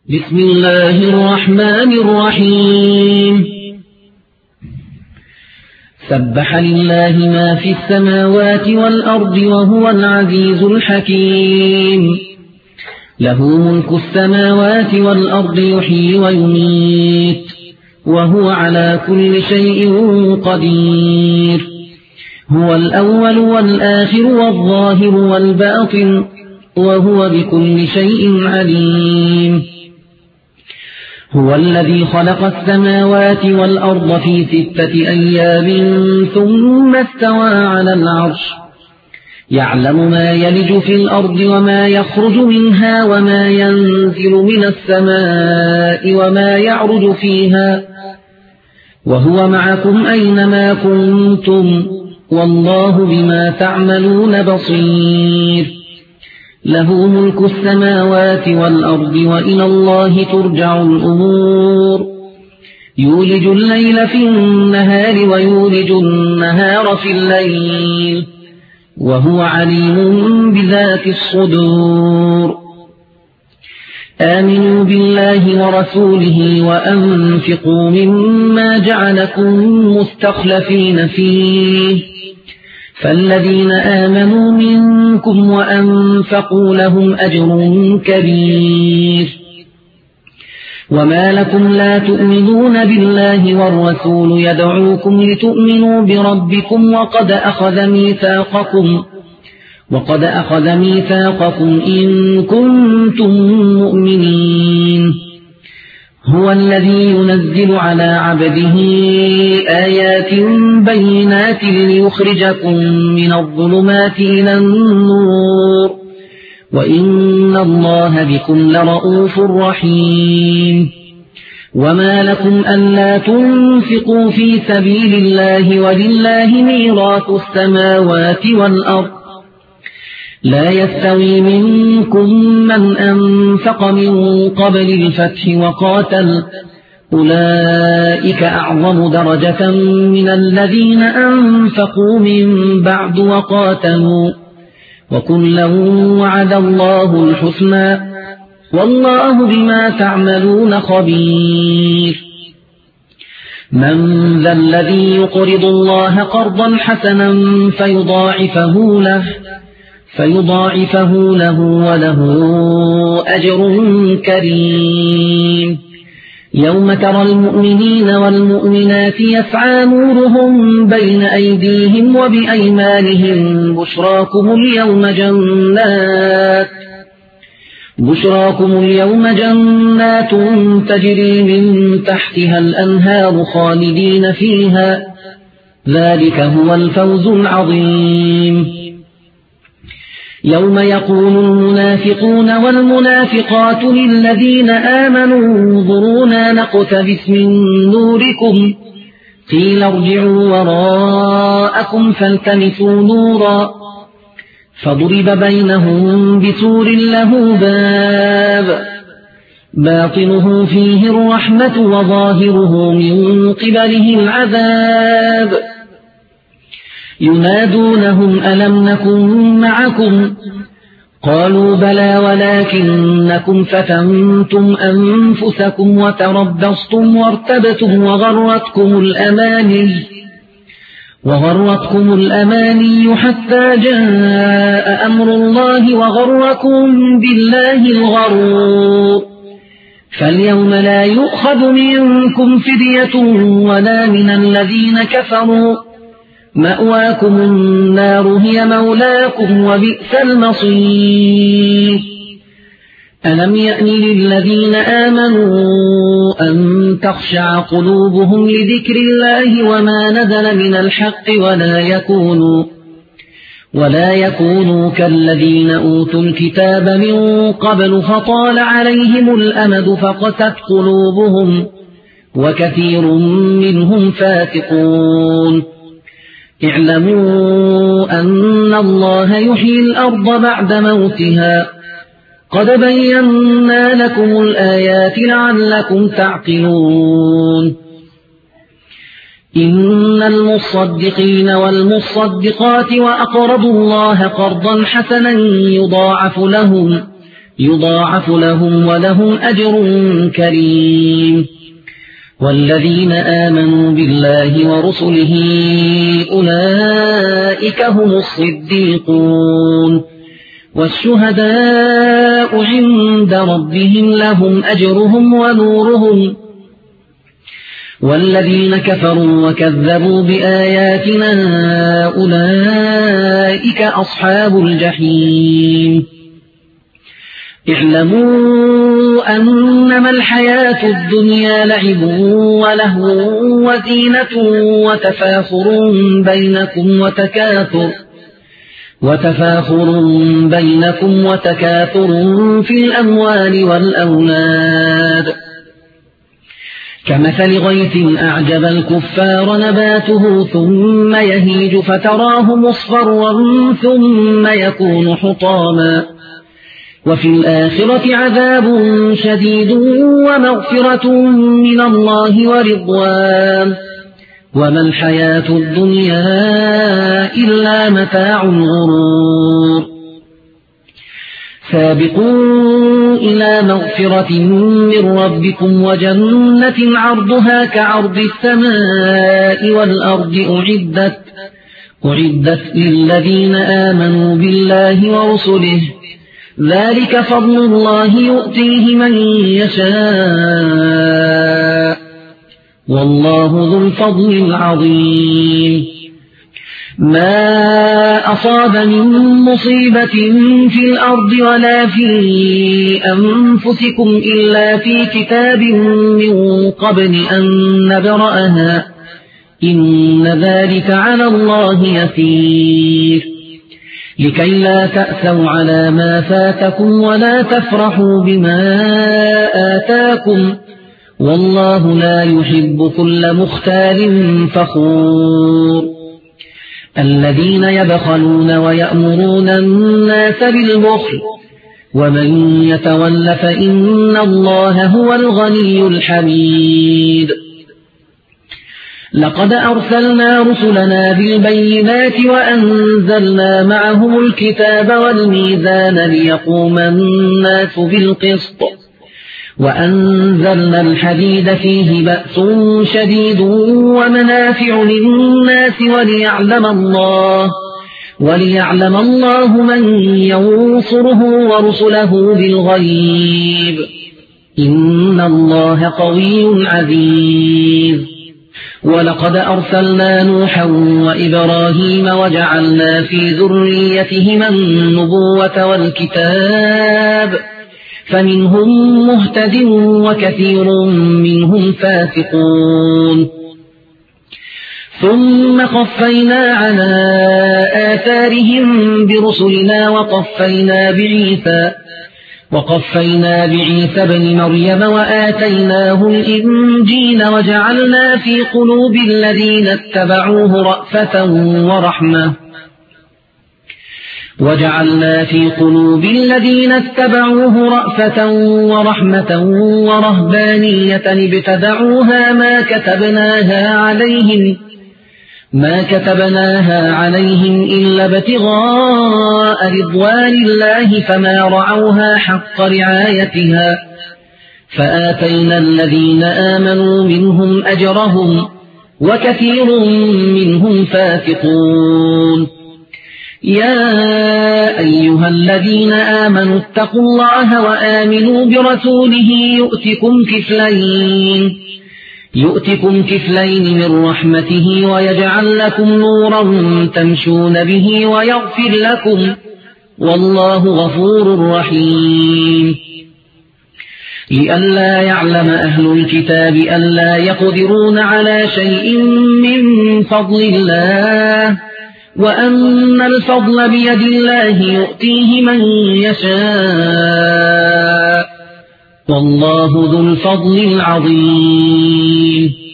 بسم الله الرحمن الرحيم سبح لله ما في السماوات والأرض وهو العزيز الحكيم له ملك السماوات والأرض يحيي ويميت وهو على كل شيء قدير هو الأول والآخر والظاهر والباطن وهو بكل شيء عليم هو الذي خلق السماوات والأرض في 6 أيام ثم استوى على العرش يعلم ما يلج في الأرض وما يخرج منها وما ينزل من السماء وما يعرج فيها وهو معكم أينما كنتم والله بما تعملون بصير له ملك السماوات والأرض وإلى الله ترجع الأمور يولج الليل في النهار ويولج النهار في الليل وهو عليم بذات الصدور آمنوا بالله ورسوله وأنفقوا مما جعلكم مستخلفين فيه فالذين آمنوا منكم وأنفقوا لهم أجر كبير وما لكم لا تؤمنون بالله والرسول يدعوكم لتؤمنوا بربكم وقد أخذ ميثاقكم إن كنتم مؤمنين هو الذي ينزل على عبده آيات بينات ليخرجكم من الظلمات إلى النور وإن الله بكم لرؤوف رحيم وما لكم ألا تنفقوا في سبيل الله ولله ميراث السماوات والأرض لا يستوي منكم من أنفق من قبل الفتح وقاتل أولئك أعظم درجة من الذين أنفقوا من بعد وقاتلوا وكلا وعد الله الحسنى والله بما تعملون خبير من ذا الذي يقرض الله قرضا حسنا فيضاعفه له وله أجر كريم يوم ترى المؤمنين والمؤمنات يسعى نورهم بين أيديهم وبأيمانهم بشراكم اليوم جنات تجري من تحتها الأنهار خالدين فيها ذلك هو الفوز العظيم يوم يقول المنافقون والمنافقات للذين آمنوا انظرونا نقتبس من نوركم قيل ارجعوا وراءكم فالتمسوا نورا فضرب بينهم بسور له باب باطنه فيه الرحمة وظاهره من قبله العذاب ينادونهم ألم نكن معكم قالوا بلى ولكنكم فتنتم أنفسكم وتربصتم وارتبتم وغرتكم الأماني حتى جاء أمر الله وغركم بالله الغرور فاليوم لا يؤخذ منكم فدية ولا من الذين كفروا مأواكم النار هي مولاكم وبئس المصير ألم يأن للذين آمنوا أن تخشع قلوبهم لذكر الله وما نزل من الحق ولا يكونوا كالذين أوتوا الكتاب من قبل فطال عليهم الأمد فقست قلوبهم وكثير منهم فاسقون اعلموا أن الله يحيي الأرض بعد موتها قد بينا لكم الآيات لعلكم تعقلون إن المصدقين والمصدقات وأقرضوا الله قرضا حسنا يضاعف لهم ولهم أجر كريم. والذين آمنوا بالله ورسله أولئك هم الصديقون والشهداء عند ربهم لهم أجرهم ونورهم. والذين كفروا وكذبوا بآياتنا أولئك أصحاب الجحيم. اعلموا أنما الحياة الدنيا لعب ولهو وزينة وتفاخر بينكم وتكاثر في الأموال والأولاد كمثل غيث أعجب الكفار نباته ثم يهيج فتراه مصفرا ثم يكون حطاما وفي الآخرة عذاب شديد ومغفرة من الله ورضوان وما الحياة الدنيا إلا متاع الغرور. سابقوا إلى مغفرة من ربكم وجنة عرضها كعرض السماء والأرض أعدت للذين آمنوا بالله ورسله ذلك فضل الله يؤتيه من يشاء والله ذو الفضل العظيم. ما أصاب من مصيبة في الأرض ولا في أنفسكم إلا في كتاب من قبل أن نبرأها إن ذلك على الله يسير. لكي لا تأسوا على ما فاتكم ولا تفرحوا بما آتاكم والله لا يحب كل مختال فخور. الذين يبخلون ويأمرون الناس بالبخل ومن يتول فإن الله هو الغني الحميد. لقد أرسلنا رسلنا بالبينات وأنزلنا معهم الكتاب والميزان ليقوم الناس بالقسط وأنزلنا الحديد فيه بأس شديد ومنافع للناس وليعلم الله من ينصره ورسله بالغيب إن الله قوي عزيز. ولقد أرسلنا نوحا وإبراهيم وجعلنا في ذريتهما النبوة والكتاب فمنهم مهتد وكثير منهم فاسقون. ثم قفينا على آثارهم برسلنا وقفينا بعيسى بن مريم وآتيناه الإنجيل وجعلنا في قلوب الذين اتبعوه رأفة ورحمة ورهبانية ابتدعوها ما كتبناها عليهم إلا ابتغاء رضوان الله فما رعوها حق رعايتها فآتينا الذين آمنوا منهم أجرهم وكثير منهم فاسقون. يا أيها الذين آمنوا اتقوا الله وآمنوا برسوله يؤتكم كفلين من رحمته ويجعل لكم نورا تمشون به ويغفر لكم والله غفور رحيم. لئلا يعلم أهل الكتاب ألا يقدرون على شيء من فضل الله وأن الفضل بيد الله يؤتيه من يشاء والله ذو الفضل العظيم.